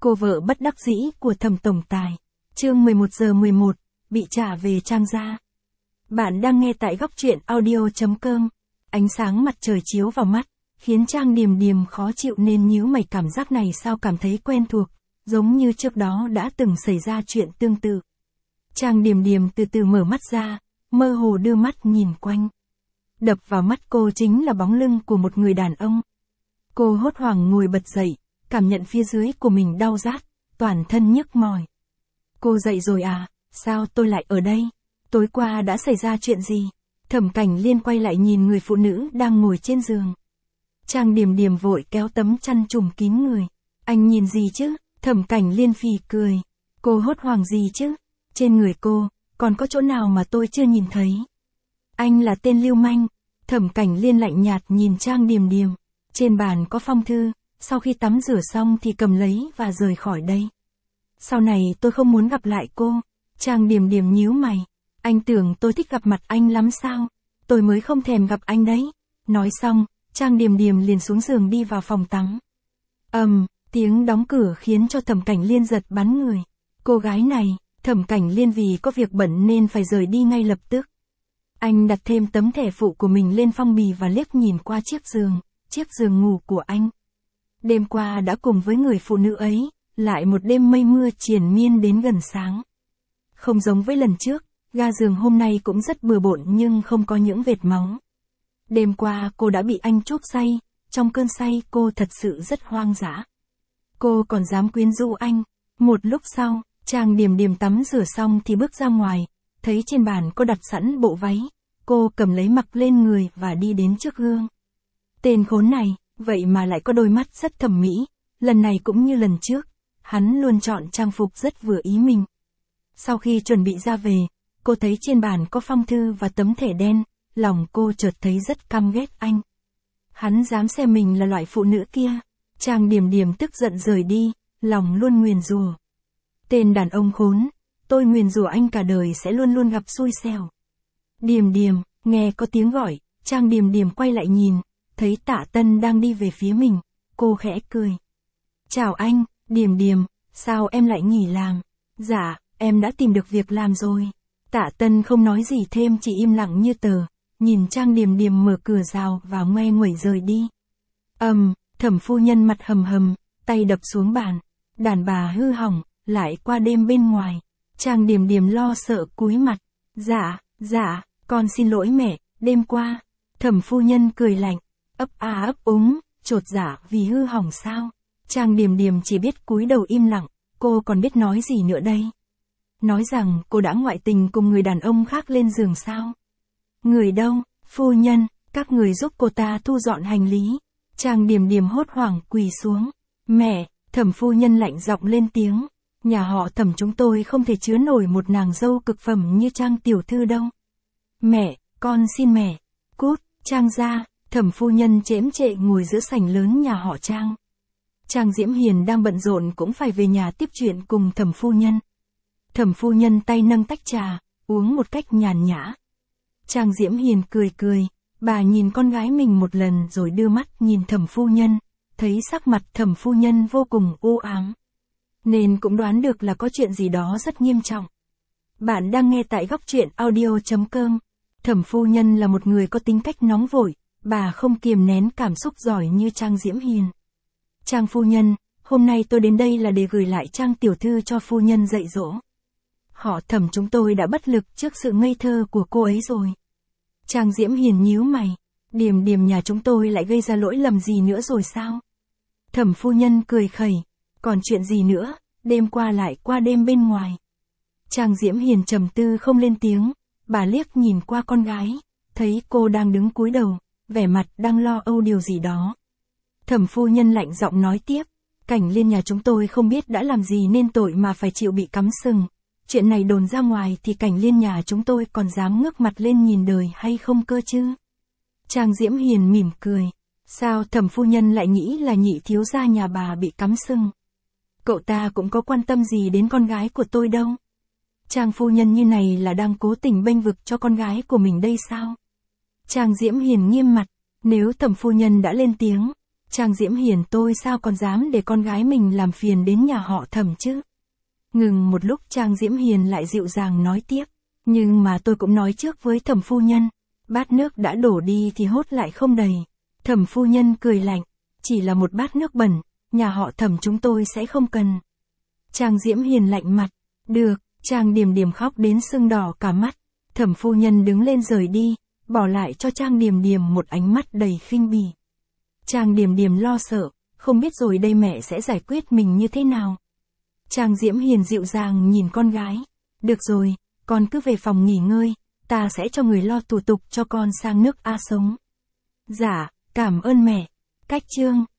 Cô vợ bất đắc dĩ của Thẩm tổng tài. Chương 11:11, bị trả về Trang gia. Bạn đang nghe tại góc truyện audio.com. Ánh sáng mặt trời chiếu vào mắt, khiến Trang Điềm Điềm khó chịu nên nhíu mày, cảm giác này sao cảm thấy quen thuộc, giống như trước đó đã từng xảy ra chuyện tương tự. Trang Điềm Điềm từ từ mở mắt ra, mơ hồ đưa mắt nhìn quanh. Đập vào mắt cô chính là bóng lưng của một người đàn ông. Cô hốt hoảng ngồi bật dậy, cảm nhận phía dưới của mình đau rát, toàn thân nhức mỏi. Cô dậy rồi à, sao tôi lại ở đây? Tối qua đã xảy ra chuyện gì? Thẩm Cảnh Liên quay lại nhìn người phụ nữ đang ngồi trên giường. Trang Điềm Điềm vội kéo tấm chăn trùm kín người. Anh nhìn gì chứ? Thẩm Cảnh Liên phì cười. Cô hốt hoảng gì chứ? Trên người cô, còn có chỗ nào mà tôi chưa nhìn thấy? Anh là tên lưu manh. Thẩm Cảnh Liên lạnh nhạt nhìn Trang Điềm Điềm. Trên bàn có phong thư, sau khi tắm rửa xong thì cầm lấy và rời khỏi đây. Sau này tôi không muốn gặp lại cô. Trang Điềm Điềm nhíu mày. Anh tưởng tôi thích gặp mặt anh lắm sao? Tôi mới không thèm gặp anh đấy. Nói xong, Trang Điềm Điềm liền xuống giường đi vào phòng tắm. Tiếng đóng cửa khiến cho Thẩm Cảnh Liên giật bắn người. Cô gái này, Thẩm Cảnh Liên vì có việc bận nên phải rời đi ngay lập tức. Anh đặt thêm tấm thẻ phụ của mình lên phong bì và liếc nhìn qua chiếc giường ngủ của anh. Đêm qua đã cùng với người phụ nữ ấy, lại một đêm mây mưa triền miên đến gần sáng. Không giống với lần trước, ga giường hôm nay cũng rất bừa bộn nhưng không có những vệt máu. Đêm qua cô đã bị anh chuốc say, trong cơn say cô thật sự rất hoang dã. Cô còn dám quyến rũ anh. Một lúc sau, Trang Điềm Điềm tắm rửa xong thì bước ra ngoài, thấy trên bàn có đặt sẵn bộ váy. Cô cầm lấy mặc lên người và đi đến trước gương. Tên khốn này, vậy mà lại có đôi mắt rất thẩm mỹ, lần này cũng như lần trước, hắn luôn chọn trang phục rất vừa ý mình. Sau khi chuẩn bị ra về, cô thấy trên bàn có phong thư và tấm thẻ đen, lòng cô chợt thấy rất căm ghét anh. Hắn dám xem mình là loại phụ nữ kia. Trang Điềm Điềm tức giận rời đi, lòng luôn nguyền rủa. Tên đàn ông khốn, tôi nguyền rủa anh cả đời sẽ luôn luôn gặp xui xẻo. Điềm Điềm, nghe có tiếng gọi, Trang Điềm Điềm quay lại nhìn, thấy Tạ Tân đang đi về phía mình, cô khẽ cười. Chào anh, Điềm Điềm, sao em lại nghỉ làm? Dạ, em đã tìm được việc làm rồi. Tạ Tân không nói gì thêm, chỉ im lặng như tờ, nhìn Trang Điềm Điềm mở cửa rào và ngoe nguẩy rời đi. Thẩm phu nhân mặt hầm hầm, tay đập xuống bàn. Đàn bà hư hỏng, lại qua đêm bên ngoài. Trang Điềm Điềm lo sợ cúi mặt. Dạ, con xin lỗi mẹ, đêm qua. Thẩm phu nhân cười lạnh, ấp a ấp úng, chột dạ vì hư hỏng sao? Trang Điềm Điềm chỉ biết cúi đầu im lặng, cô còn biết nói gì nữa đây? Nói rằng cô đã ngoại tình cùng người đàn ông khác lên giường sao? Người đâu? Phu nhân, các người giúp cô ta thu dọn hành lý. Trang Điềm Điềm hốt hoảng quỳ xuống. Mẹ, Thẩm phu nhân lạnh giọng lên tiếng. Nhà họ Thẩm chúng tôi không thể chứa nổi một nàng dâu cực phẩm như Trang tiểu thư đâu. Mẹ, con xin mẹ. Cút, Trang ra. Thẩm phu nhân chễm chệ ngồi giữa sảnh lớn nhà họ Trang. Trang Diễm Hiền đang bận rộn cũng phải về nhà tiếp chuyện cùng Thẩm phu nhân. Thẩm phu nhân tay nâng tách trà, uống một cách nhàn nhã. Trang Diễm Hiền cười, bà nhìn con gái mình một lần rồi đưa mắt nhìn Thẩm phu nhân, thấy sắc mặt Thẩm phu nhân vô cùng u ám, nên cũng đoán được là có chuyện gì đó rất nghiêm trọng. Bạn đang nghe tại góc truyện audio.com. Thẩm phu nhân là một người có tính cách nóng vội, bà không kiềm nén cảm xúc giỏi như Trang Diễm Hiền. Trang phu nhân, hôm nay tôi đến đây là để gửi lại Trang tiểu thư cho phu nhân dạy dỗ. Họ Thẩm chúng tôi đã bất lực trước sự ngây thơ của cô ấy rồi. Trang Diễm Hiền nhíu mày, Điềm Điềm nhà chúng tôi lại gây ra lỗi lầm gì nữa rồi sao? Thẩm phu nhân cười khẩy, còn chuyện gì nữa, đêm qua lại qua đêm bên ngoài. Trang Diễm Hiền trầm tư không lên tiếng, bà liếc nhìn qua con gái, thấy cô đang đứng cúi đầu, vẻ mặt đang lo âu điều gì đó. Thẩm phu nhân lạnh giọng nói tiếp, Cảnh Liên nhà chúng tôi không biết đã làm gì nên tội mà phải chịu bị cắm sừng. Chuyện này đồn ra ngoài thì Cảnh Liên nhà chúng tôi còn dám ngước mặt lên nhìn đời hay không cơ chứ? Trang Diễm Hiền mỉm cười. Sao Thẩm phu nhân lại nghĩ là nhị thiếu gia nhà bà bị cắm sừng? Cậu ta cũng có quan tâm gì đến con gái của tôi đâu. Trang phu nhân như này là đang cố tình bênh vực cho con gái của mình đây sao? Trang Diễm Hiền nghiêm mặt. Nếu Thẩm phu nhân đã lên tiếng, Trang Diễm Hiền tôi sao còn dám để con gái mình làm phiền đến nhà họ Thẩm chứ? Ngừng một lúc Trang Diễm Hiền lại dịu dàng nói tiếp. Nhưng mà tôi cũng nói trước với Thẩm phu nhân. Bát nước đã đổ đi thì hốt lại không đầy. Thẩm phu nhân cười lạnh. Chỉ là một bát nước bẩn, nhà họ Thẩm chúng tôi sẽ không cần. Trang Diễm Hiền lạnh mặt. Được, Trang Điềm Điềm khóc đến sưng đỏ cả mắt. Thẩm phu nhân đứng lên rời đi, bỏ lại cho Trang Điềm Điềm một ánh mắt đầy khinh bỉ. Trang Điềm Điềm lo sợ, không biết rồi đây mẹ sẽ giải quyết mình như thế nào. Trang Diễm Hiền dịu dàng nhìn con gái. Được rồi, con cứ về phòng nghỉ ngơi, ta sẽ cho người lo thủ tục cho con sang nước A sống. Dạ, cảm ơn mẹ. Cách chương